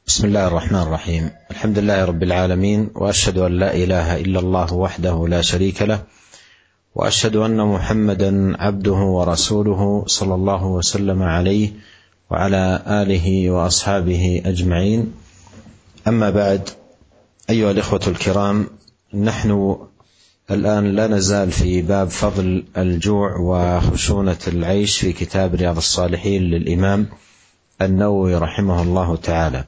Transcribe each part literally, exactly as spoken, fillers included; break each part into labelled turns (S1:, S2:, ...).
S1: بسم الله الرحمن الرحيم. الحمد لله رب العالمين، وأشهد أن لا إله إلا الله وحده لا شريك له، وأشهد أن محمدا عبده ورسوله صلى الله وسلم عليه وعلى آله وأصحابه أجمعين. أما بعد، أيها الإخوة الكرام، نحن الآن لا نزال في باب فضل الجوع وخشونة العيش في كتاب رياض الصالحين للإمام النووي رحمه الله تعالى.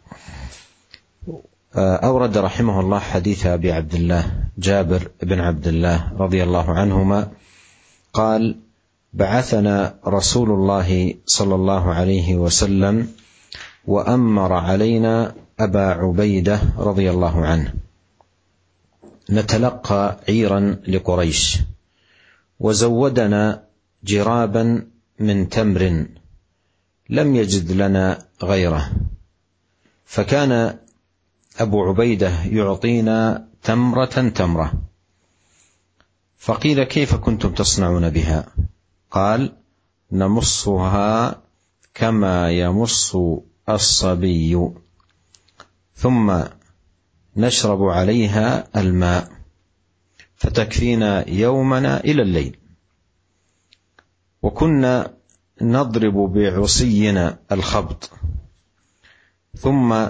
S1: أورد رحمه الله حديث أبي عبد الله جابر بن عبد الله رضي الله عنهما قال: بعثنا رسول الله صلى الله عليه وسلم وأمر علينا أبا عبيدة رضي الله عنه نتلقى عيرا لقريش، وزودنا جرابا من تمر لم يجد لنا غيره، فكان أبو عبيدة يعطينا تمرة تمرة. فقيل: كيف كنتم تصنعون بها؟ قال: نمصها كما يمص الصبي، ثم نشرب عليها الماء فتكفينا يومنا إلى الليل. وكنا نضرب بعصينا الخبط، ثم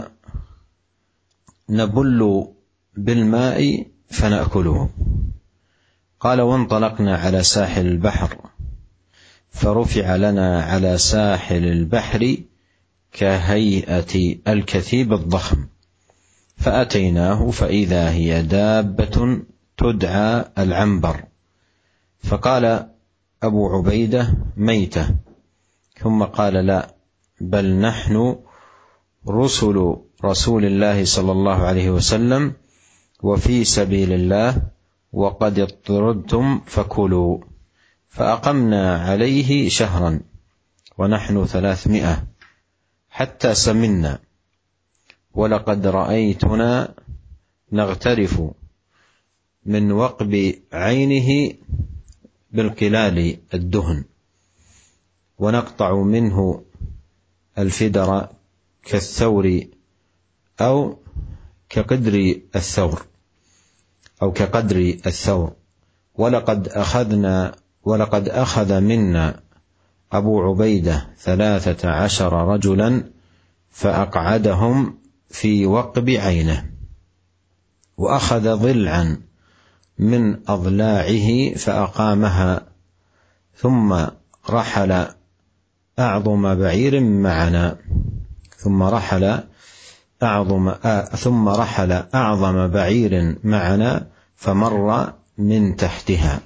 S1: نبل بالماء فنأكله. قال: وانطلقنا على ساحل البحر، فرفع لنا على ساحل البحر كهيئة الكثيب الضخم، فأتيناه فإذا هي دابة تدعى العنبر، فقال أبو عبيدة: ميتة. ثم قال: لا، بل نحن رسل رسول الله صلى الله عليه وسلم وفي سبيل الله، وقد اضطردتم فكلوا. فأقمنا عليه شهرا ونحن ثلاثمائة حتى سمنا، ولقد رأيتنا نغترف من وقب عينه بالقلال الدهن، ونقطع منه الفدر كالثور أو كقدر الثور أو كقدر الثور ولقد أخذنا ولقد أخذ منا أبو عبيدة ثلاثة عشر رجلا فأقعدهم في وقب عينه، وأخذ ضلعا من أضلاعه فأقامها، ثم رحل أعظم بعير معنا ثم رحل أعظم ثم رحل أعظم بعير معنا فمر من تحتها،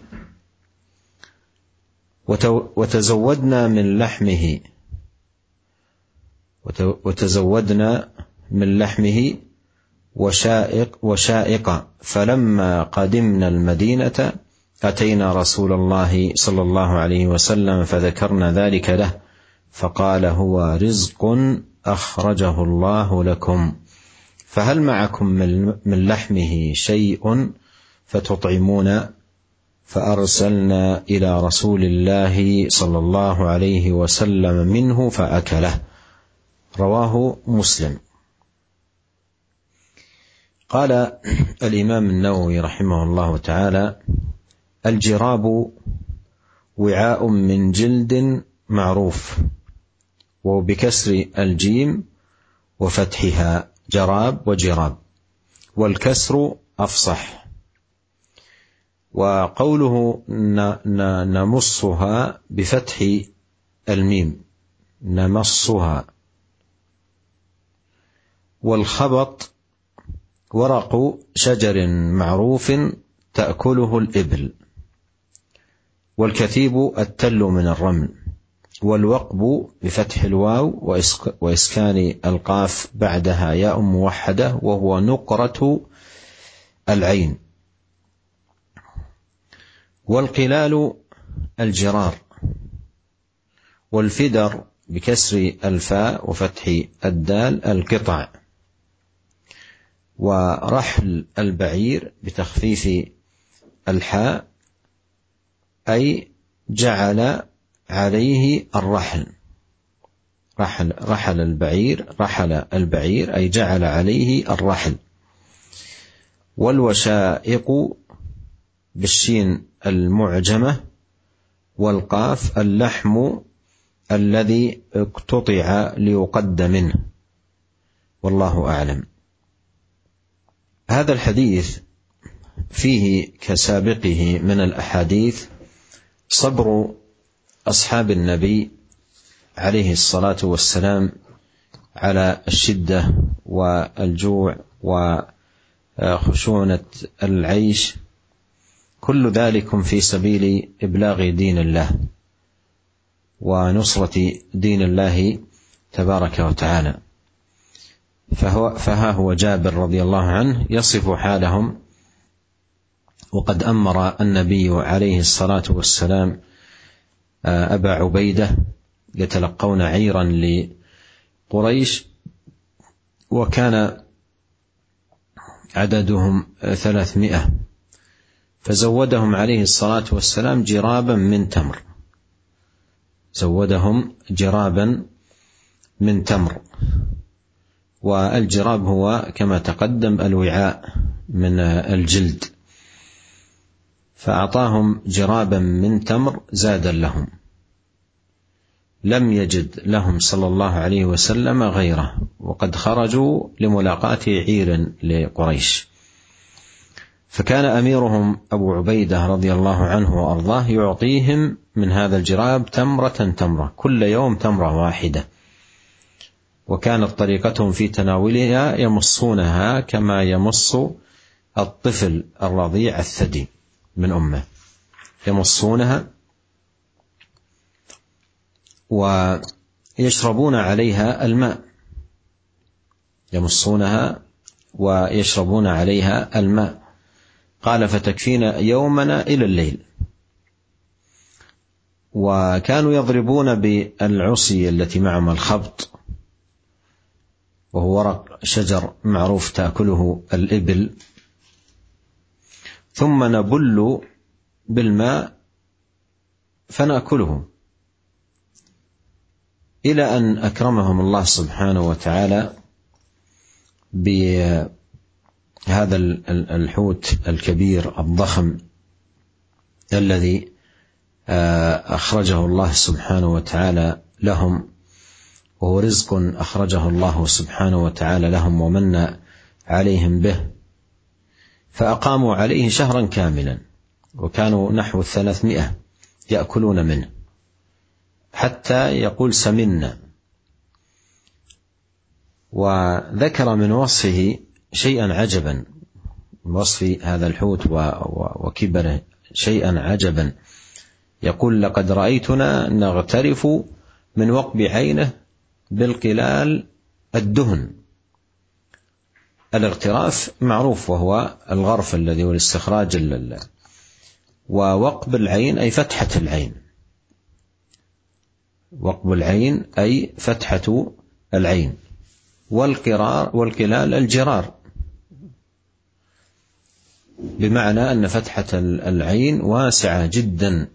S1: وتزودنا من لحمه وتزودنا من لحمه وشائق وشائق فلما قدمنا المدينة أتينا رسول الله صلى الله عليه وسلم فذكرنا ذلك له، فقال: هو رزق أخرجه الله لكم، فهل معكم من لحمه شيء فتطعمون؟ فأرسلنا إلى رسول الله صلى الله عليه وسلم منه فأكله. رواه مسلم. قال الإمام النووي رحمه الله تعالى: الجراب وعاء من جلد معروف، وبكسر الجيم وفتحها جراب وجراب، والكسر أفصح. وقوله نمصها بفتح الميم نمصها. والخبط ورق شجر معروف تأكله الإبل، والكثيب التل من الرمل. والوقب بفتح الواو وإسكان القاف بعدها ياء موحدة، وهو نقرة العين. والقلال الجرار. والفدر بكسر الفاء وفتح الدال القطع. ورحل البعير بتخفيف الحاء أي جعل عليه الرحل. رحل, رحل البعير رحل البعير أي جعل عليه الرحل. والوشائق بالشين المعجمة والقاف اللحم الذي اقتطع ليقد منه، والله أعلم. هذا الحديث فيه كسابقه من الأحاديث صبر أصحاب النبي عليه الصلاة والسلام على الشدة والجوع وخشونة العيش، كل ذلك في سبيل إبلاغ دين الله ونصرة دين الله تبارك وتعالى. فهو فها هو جابر رضي الله عنه يصف حالهم، وقد أمر النبي عليه الصلاة والسلام أبا عبيدة يتلقون عيرا لقريش، وكان عددهم ثلاثمائة، فزودهم عليه الصلاة والسلام جرابا من تمر، زودهم جرابا من تمر. والجراب هو كما تقدم الوعاء من الجلد، فأعطاهم جرابا من تمر زادا لهم، لم يجد لهم صلى الله عليه وسلم غيره، وقد خرجوا لملاقاة عير لقريش. فكان أميرهم أبو عبيدة رضي الله عنه وأرضاه يعطيهم من هذا الجراب تمرة تمرة، كل يوم تمرة واحدة، وكانت طريقتهم في تناولها يمصونها كما يمص الطفل الرضيع الثدي من أمه، يمصونها ويشربون عليها الماء، يمصونها ويشربون عليها الماء. قال فتكفينا يومنا إلى الليل. وكانوا يضربون بالعصي التي معهم الخبط، وهو ورق شجر معروف تأكله الإبل، ثم نبل بالماء فنأكله، إلى أن أكرمهم الله سبحانه وتعالى بهذا الحوت الكبير الضخم الذي أخرجه الله سبحانه وتعالى لهم، وهو رزق أخرجه الله سبحانه وتعالى لهم ومن عليهم به، فأقاموا عليه شهرا كاملا، وكانوا نحو الثلاثمائة يأكلون منه، حتى يقول سمنا. وذكر من وصفه شيئا عجبا، من وصف هذا الحوت وكبره شيئا عجبا، يقول لقد رأيتنا نغترف من وقب عينه بالقلال الدهن. الاغتراف معروف وهو الغرف الذي هو الاستخراج، ووقب العين أي فتحة العين، وقب العين أي فتحة العين، والقرار والقلال الجرار، بمعنى أن فتحة العين واسعة جدا.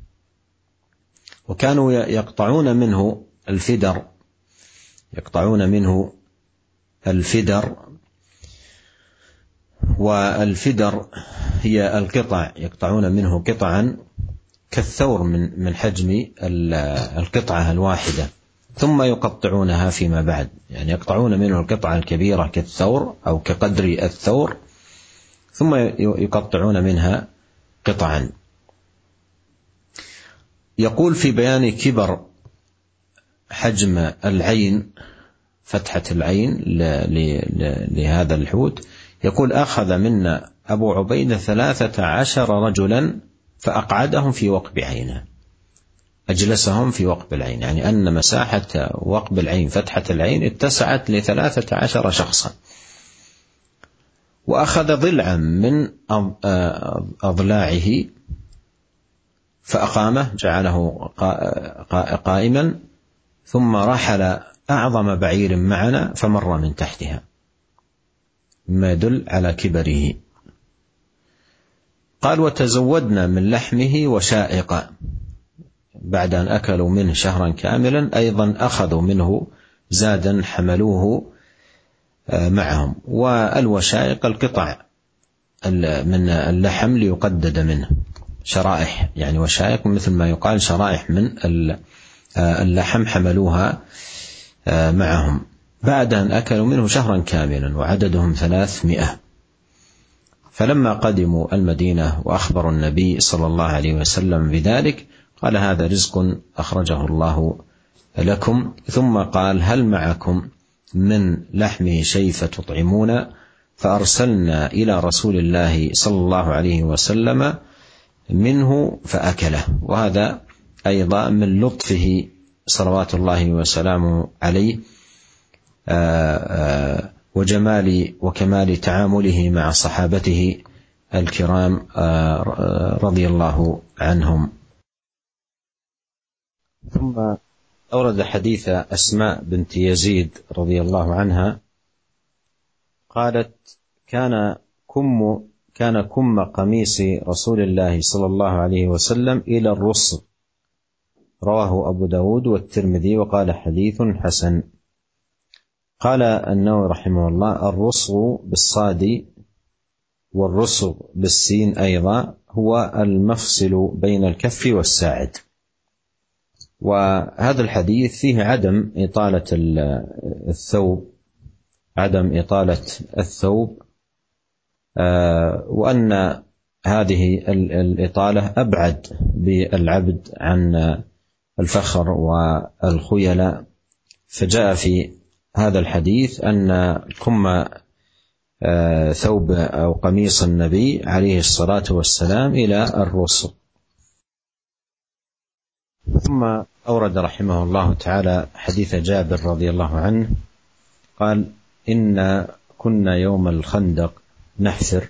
S1: وكانوا يقطعون منه الفدر، يقطعون منه الفدر، والفدر هي القطع، يقطعون منه قطعا كالثور من من حجم القطعة الواحدة، ثم يقطعونها فيما بعد، يعني يقطعون منه القطعة الكبيرة كالثور أو كقدر الثور، ثم يقطعون منها قطعا. يقول في بيان كبر حجم العين، فتحة العين لهذا الحوت، يقول أخذ منا أبو عبيدة ثلاثة عشر رجلا فأقعدهم في وقب عينه، أجلسهم في وقب العين، يعني أن مساحة وقب العين فتحة العين اتسعت لثلاثة عشر شخصا. وأخذ ضلعا من أضلاعه فأقامه، جعله قائما، ثم رحل أعظم بعير معنا فمر من تحتها، ما يدل على كبره. قال وتزودنا من لحمه وشائقا، بعد أن أكلوا منه شهرا كاملا أيضا أخذوا منه زادا حملوه معهم. والوشائق القطع من اللحم ليقدد منه، شرائح يعني وشائق مثل ما يقال شرائح من اللحم حملوها معهم بعد أن أكلوا منه شهرا كاملا وعددهم ثلاثمائة. فلما قدموا المدينة وأخبروا النبي صلى الله عليه وسلم بذلك قال هذا رزق أخرجه الله لكم، ثم قال هل معكم من لحمه شيء فتطعمون؟ فأرسلنا إلى رسول الله صلى الله عليه وسلم منه فأكله. وهذا أيضا من لطفه صلوات الله وسلامه عليه وجمال وكمال تعامله مع صحابته الكرام رضي الله عنهم. ثم أورد حديث أسماء بنت يزيد رضي الله عنها قالت كان كم كان كم قميص رسول الله صلى الله عليه وسلم إلى الرص، رواه أبو داود والترمذي وقال حديث حسن. قال النووي رحمه الله الرصغ بالصاد والرصغ بالسين أيضا هو المفصل بين الكف والساعد. وهذا الحديث فيه عدم إطالة الثوب عدم إطالة الثوب وأن هذه الإطالة أبعد بالعبد عن الفخر والخيلاء. فجاء في هذا الحديث أن كم ثوب أو قميص النبي عليه الصلاة والسلام إلى الرسل. ثم أورد رحمه الله تعالى حديث جابر رضي الله عنه قال إن كنا يوم الخندق نحفر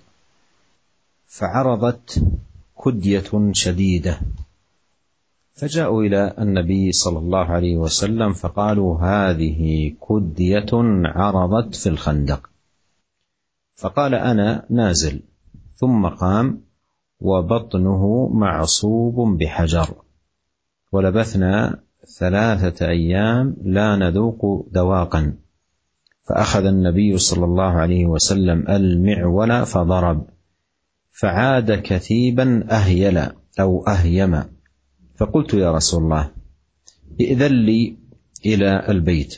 S1: فعرضت كدية شديدة فجاءوا إلى النبي صلى الله عليه وسلم فقالوا هذه كدية عرضت في الخندق. فقال أنا نازل، ثم قام وبطنه معصوب بحجر، ولبثنا ثلاثة أيام لا نذوق دواقا. فأخذ النبي صلى الله عليه وسلم المعول فضرب فعاد كثيبا أهيل أو أهيم. فقلت يا رسول الله ائذن لي إلى البيت.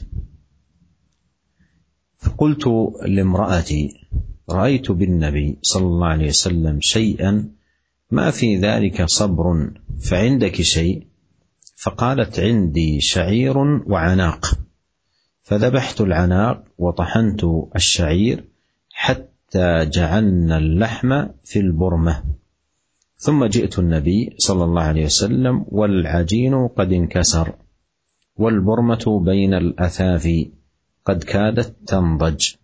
S1: فقلت لامرأتي رأيت بالنبي صلى الله عليه وسلم شيئا ما في ذلك صبر، فعندك شيء؟ فقالت عندي شعير وعناق. فذبحت العناق وطحنت الشعير حتى جعلنا اللحم في البرمة، ثم جئت النبي صلى الله عليه وسلم والعجين قد انكسر والبرمة بين الأثافي قد كادت تنضج.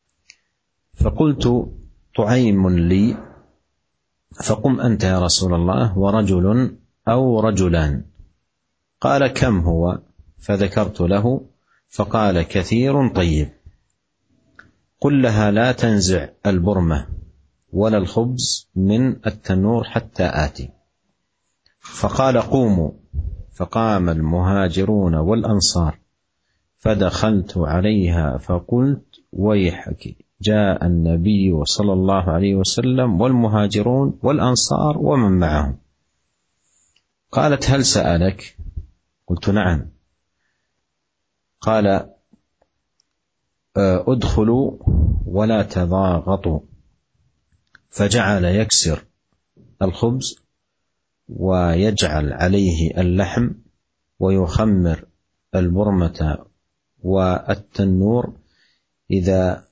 S1: فقلت طعيم لي، فقم أنت يا رسول الله ورجل أو رجلان. قال كم هو؟ فذكرت له فقال كثير طيب. قل لها لا تنزع البرمة ولا الخبز من التنور حتى آتي. فقال قوموا، فقام المهاجرون والأنصار فدخلت عليها فقلت ويحك جاء النبي صلى الله عليه وسلم والمهاجرون والأنصار ومن معهم. قالت هل سألك؟ قلت نعم. قال ادخلوا ولا تضاغطوا. فجعل يكسر الخبز ويجعل عليه اللحم ويخمر البرمة والتنور إذا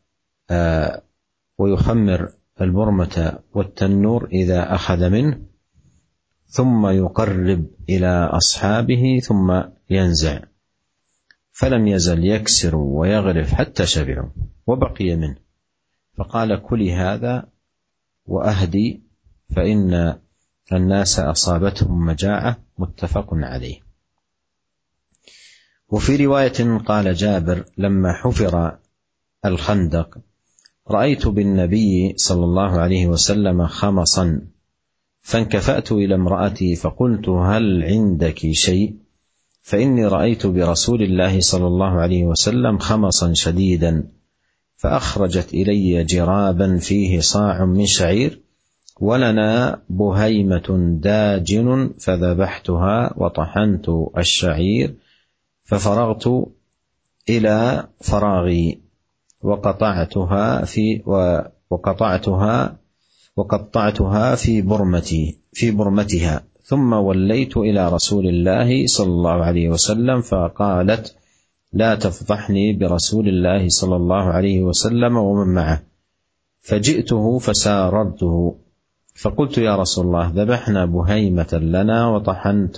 S1: ويخمر البرمة والتنور إذا أخذ منه، ثم يقرب إلى أصحابه ثم ينزع. فلم يزل يكسر ويغرف حتى شبعوا وبقي منه. فقال كلي هذا وأهدي فإن الناس أصابتهم مجاعة، متفق عليه. وفي رواية قال جابر لما حفر الخندق رأيت بالنبي صلى الله عليه وسلم خمصا فانكفأت إلى امرأتي فقلت هل عندك شيء؟ فإني رأيت برسول الله صلى الله عليه وسلم خمصا شديدا، فأخرجت إلي جرابا فيه صاع من شعير، ولنا بهيمة داجن، فذبحتها وطحنت الشعير ففرغت إلى فراغي وقطعتها في وقطعتها وقطعتها في برمتي في برمتها، ثم وليت إلى رسول الله صلى الله عليه وسلم، فقالت لا تفضحني برسول الله صلى الله عليه وسلم ومن معه. فجئته فساررته فقلت يا رسول الله ذبحنا بهيمة لنا وطحنت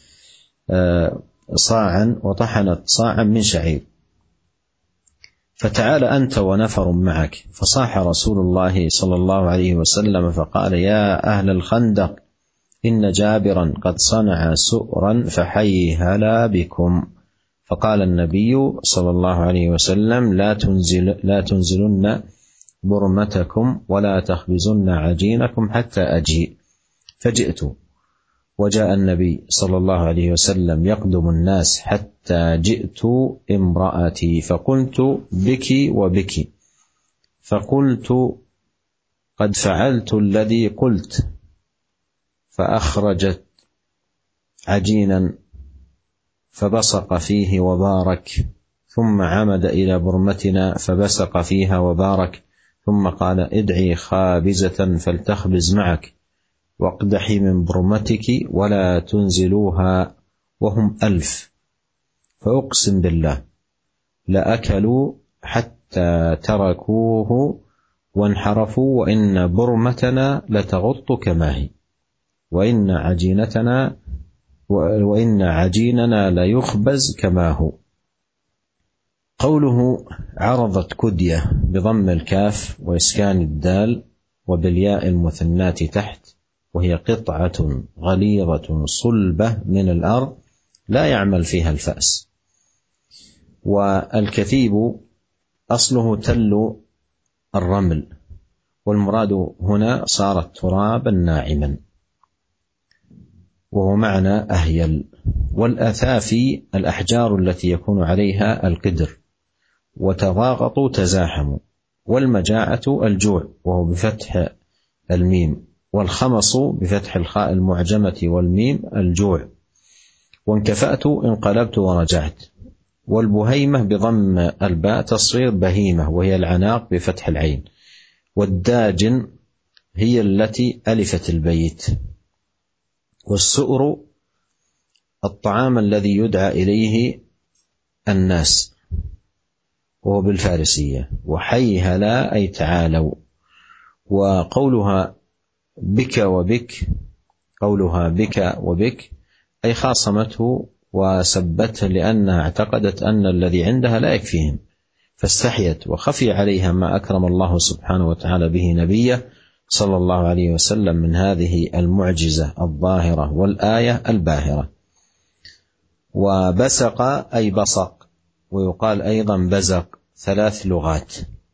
S1: صاعا وطحنت صاعا من شعير، فتعال أنت ونفر معك. فصاح رسول الله صلى الله عليه وسلم فقال يا أهل الخندق إن جابرا قد صنع سؤرا فحيهلا بكم. فقال النبي صلى الله عليه وسلم لا, تنزل لا تنزلن برمتكم ولا تخبزن عجينكم حتى أجيء. فجئت وجاء النبي صلى الله عليه وسلم يقدم الناس حتى جئت امرأتي فقلت بك وبك، فقلت قد فعلت الذي قلت، فأخرجت عجينا فبصق فيه وبارك، ثم عمد إلى برمتنا فبصق فيها وبارك، ثم قال ادعي خابزة فلتخبز معك، واقدحي من برمتك ولا تنزلوها وهم ألف. فأقسم بالله لأكلوا حتى تركوه وانحرفوا، وإن برمتنا لتغط كما هي، وإن عجينتنا وإن عجيننا ليخبز كما هو. قوله عرضت كدية بضم الكاف وإسكان الدال وبالياء المثنات تحت، وهي قطعة غليظة صلبة من الأرض لا يعمل فيها الفأس. والكثيب أصله تل الرمل، والمراد هنا صارت ترابا ناعما، وهو معنى أهيل. والأثافي الأحجار التي يكون عليها القدر، وتضاغطوا تزاحموا. والمجاعة الجوع وهو بفتح الميم، والخمص بفتح الخاء المعجمة والميم الجوع. وانكفأت انقلبت ورجعت. والبهيمة بضم الباء تصير بهيمة، وهي العناق بفتح العين. والداجن هي التي ألفت البيت. والسؤر الطعام الذي يدعى إليه الناس، وهو بالفارسية. وحيهلا أي تعالوا. وقولها بك وبك قولها بك وبك أي خاصمته وسبته، لأنها اعتقدت أن الذي عندها لا يكفيهم، فاستحيت وخفي عليها ما أكرم الله سبحانه وتعالى به نبيه صلى الله عليه وسلم من هذه المعجزة الظاهرة والآية الباهرة. وبسق أي بصق، ويقال أيضا بزق، ثلاث لغات.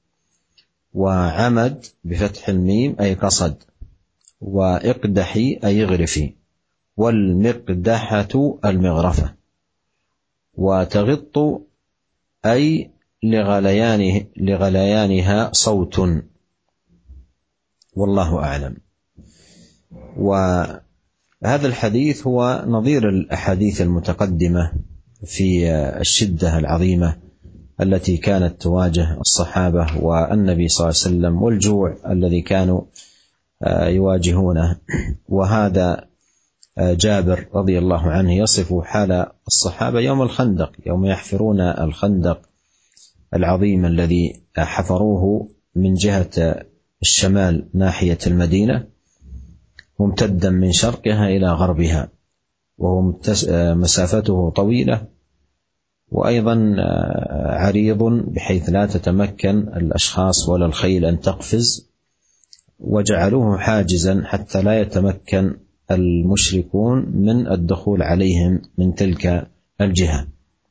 S1: وعمد بفتح الميم أي قصد. وإقدحي أي اغرفي. والمقدحة المغرفة. وتغط أي لغليانه لغليانها صوت. والله أعلم. وهذا الحديث هو نظير الأحاديث المتقدمة في الشدة العظيمة التي كانت تواجه الصحابة والنبي صلى الله عليه وسلم، والجوع الذي كانوا يواجهونه. وهذا جابر رضي الله عنه يصف حال الصحابة يوم الخندق، يوم يحفرون الخندق العظيم الذي حفروه من جهة الشمال ناحية المدينة، ممتدا من شرقها إلى غربها، وهو مسافته طويلة، وأيضا عريض بحيث لا تتمكن الأشخاص ولا الخيل أن تقفز، وجعلوه حاجزا حتى لا يتمكن المشركون من الدخول عليهم من تلك الجهة.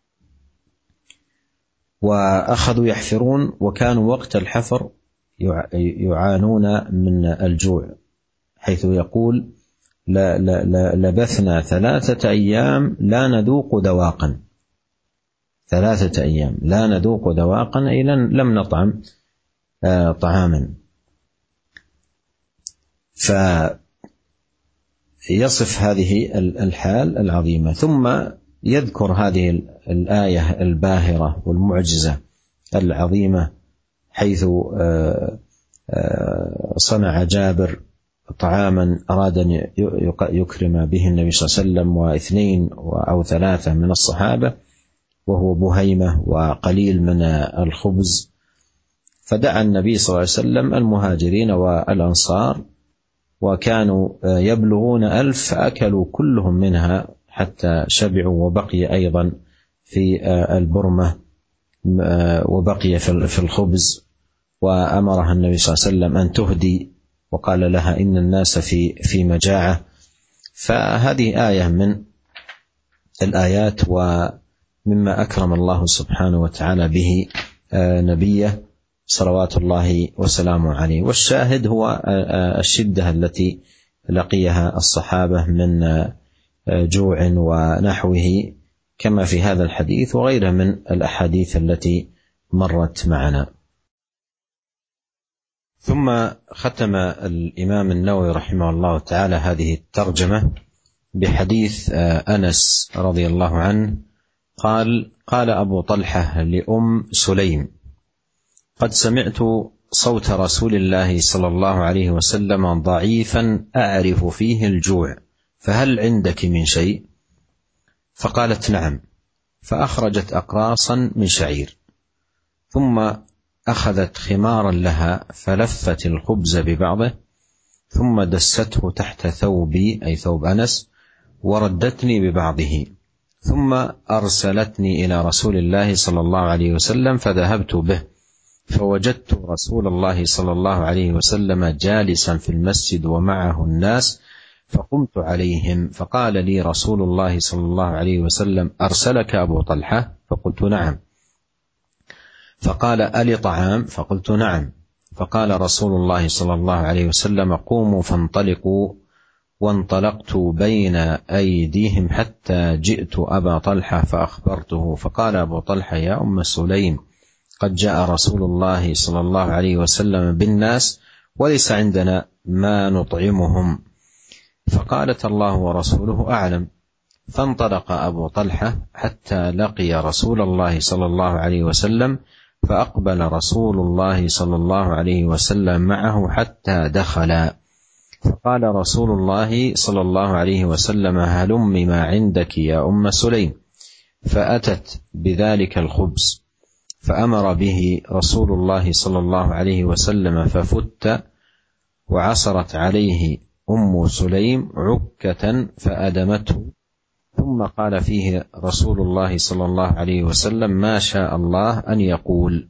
S1: وأخذوا يحفرون، وكانوا وقت الحفر يعانون من الجوع، حيث يقول لبثنا ثلاثة أيام لا نذوق ذواقا، ثلاثة أيام لا نذوق ذواقا أي لم نطعم طعاما. فيصف هذه الحال العظيمة، ثم يذكر هذه الآية الباهرة والمعجزة العظيمة، حيث صنع جابر طعاما أراد أن يكرم به النبي صلى الله عليه وسلم واثنين أو ثلاثة من الصحابة، وهو بهيمة وقليل من الخبز. فدعا النبي صلى الله عليه وسلم المهاجرين والأنصار، وكانوا يبلغون ألف، فأكلوا كلهم منها حتى شبعوا، وبقي أيضا في البرمة وبقي في الخبز. وأمرها النبي صلى الله عليه وسلم أن تهدي، وقال لها إن الناس في في مجاعة. فهذه آية من الآيات ومما أكرم الله سبحانه وتعالى به نبيه صلوات الله وسلامه عليه. والشاهد هو الشدة التي لقيها الصحابة من جوع ونحوه، كما في هذا الحديث وغيره من الأحاديث التي مرت معنا. ثم ختم الإمام النووي رحمه الله تعالى هذه الترجمة بحديث أنس رضي الله عنه قال: قال أبو طلحة لأم سليم: قد سمعت صوت رسول الله صلى الله عليه وسلم ضعيفا أعرف فيه الجوع، فهل عندك من شيء؟ فقالت: نعم. فأخرجت أقراصا من شعير، ثم أخذت خمارا لها فلفت الخبز ببعضه، ثم دسته تحت ثوبي أي ثوب أنس، وردتني ببعضه، ثم أرسلتني إلى رسول الله صلى الله عليه وسلم، فذهبت به، فوجدت رسول الله صلى الله عليه وسلم جالسا في المسجد ومعه الناس، فقمت عليهم، فقال لي رسول الله صلى الله عليه وسلم: أرسلك أبو طلحة؟ فقلت: نعم. فقال: ألي طعام؟ فقلت: نعم. فقال رسول الله صلى الله عليه وسلم: قوموا فانطلقوا. وانطلقت بين أيديهم حتى جئت أبا طلحة فأخبرته، فقال أبو طلحة: يا أم سليم، قد جاء رسول الله صلى الله عليه وسلم بالناس وليس عندنا ما نطعمهم. فقالت: الله ورسوله أعلم. فانطلق أبو طلحة حتى لقي رسول الله صلى الله عليه وسلم، فأقبل رسول الله صلى الله عليه وسلم معه حتى دخلا، فقال رسول الله صلى الله عليه وسلم: هلم ما عندك يا أم سليم. فأتت بذلك الخبز، فأمر به رسول الله صلى الله عليه وسلم، ففت، وعصرت عليه أم سليم عكة فأدمته، ثم قال فيه رسول الله صلى الله عليه وسلم: ما شاء الله أن يقول.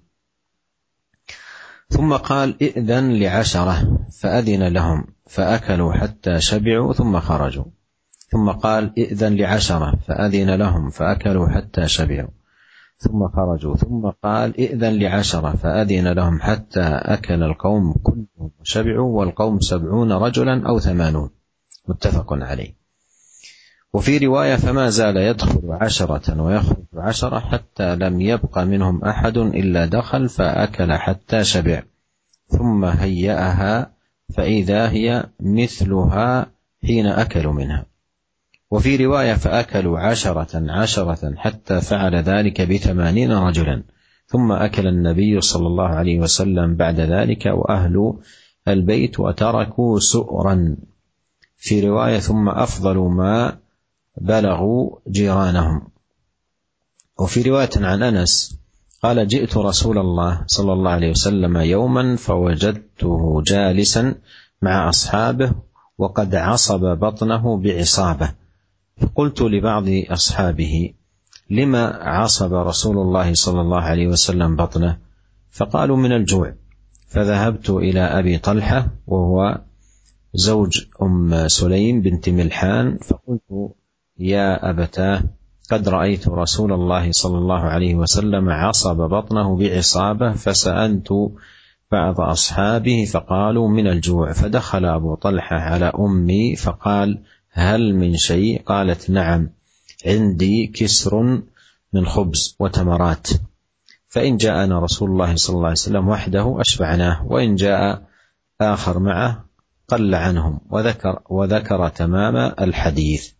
S1: ثم قال: ائذن لعشرة، فأذن لهم فأكلوا حتى شبعوا ثم خرجوا. ثم قال: ائذن لعشرة، فأذن لهم فأكلوا حتى شبعوا ثم خرجوا. ثم قال: ائذن لعشرة، فأذن لهم حتى أكل القوم كلهم وشبعوا، والقوم سبعون رجلا أو ثمانون. متفق عليه. وفي رواية: فما زال يدخل عشرة ويخرج عشرة حتى لم يبق منهم أحد إلا دخل فأكل حتى شبع، ثم هيأها فإذا هي مثلها حين أكلوا منها. وفي رواية: فأكلوا عشرة عشرة حتى فعل ذلك بثمانين رجلا، ثم أكل النبي صلى الله عليه وسلم بعد ذلك وأهل البيت وتركوا سؤرا. في رواية: ثم أفضل ما بلغوا جيرانهم. وفي رواية عن أنس قال: جئت رسول الله صلى الله عليه وسلم يوما فوجدته جالسا مع أصحابه وقد عصب بطنه بعصابة، فقلت لبعض أصحابه: لما عصب رسول الله صلى الله عليه وسلم بطنه؟ فقالوا: من الجوع. فذهبت إلى أبي طلحة وهو زوج أم سليم بنت ملحان، فقلت: يا أبتاه، قد رأيت رسول الله صلى الله عليه وسلم عصب بطنه بعصابة، فسألت بعض أصحابه فقالوا من الجوع، فدخل أبو طلحة على أمي فقال هل من شيء؟ قالت نعم، عندي كسر من خبز وتمرات، فإن جاءنا رسول الله صلى الله عليه وسلم وحده أشبعناه، وإن جاء آخر معه قل عنهم، وذكر, وذكر تمام الحديث.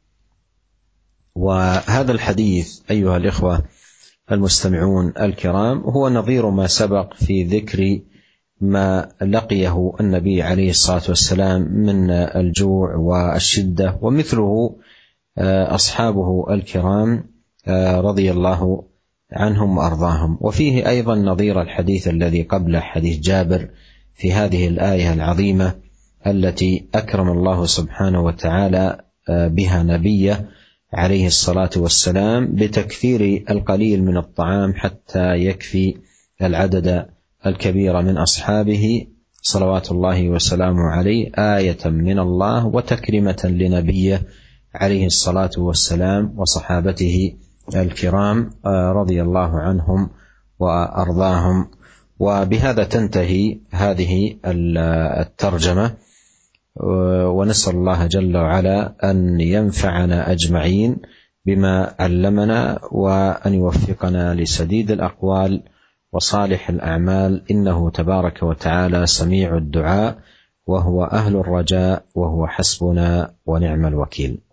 S1: وهذا الحديث أيها الإخوة المستمعون الكرام هو نظير ما سبق في ذكر ما لقيه النبي عليه الصلاة والسلام من الجوع والشدة، ومثله أصحابه الكرام رضي الله عنهم وأرضاهم. وفيه أيضا نظير الحديث الذي قبله، حديث جابر في هذه الآية العظيمة التي أكرم الله سبحانه وتعالى بها نبيه عليه الصلاة والسلام بتكثير القليل من الطعام حتى يكفي العدد الكبير من أصحابه صلوات الله وسلامه عليه، آية من الله وتكرمة لنبيه عليه الصلاة والسلام وصحابته الكرام رضي الله عنهم وأرضاهم. وبهذا تنتهي هذه الترجمة، ونسأل الله جل وعلا أن ينفعنا أجمعين بما علمنا، وأن يوفقنا لسديد الأقوال وصالح الأعمال، إنه تبارك وتعالى سميع الدعاء، وهو أهل الرجاء، وهو حسبنا ونعم الوكيل.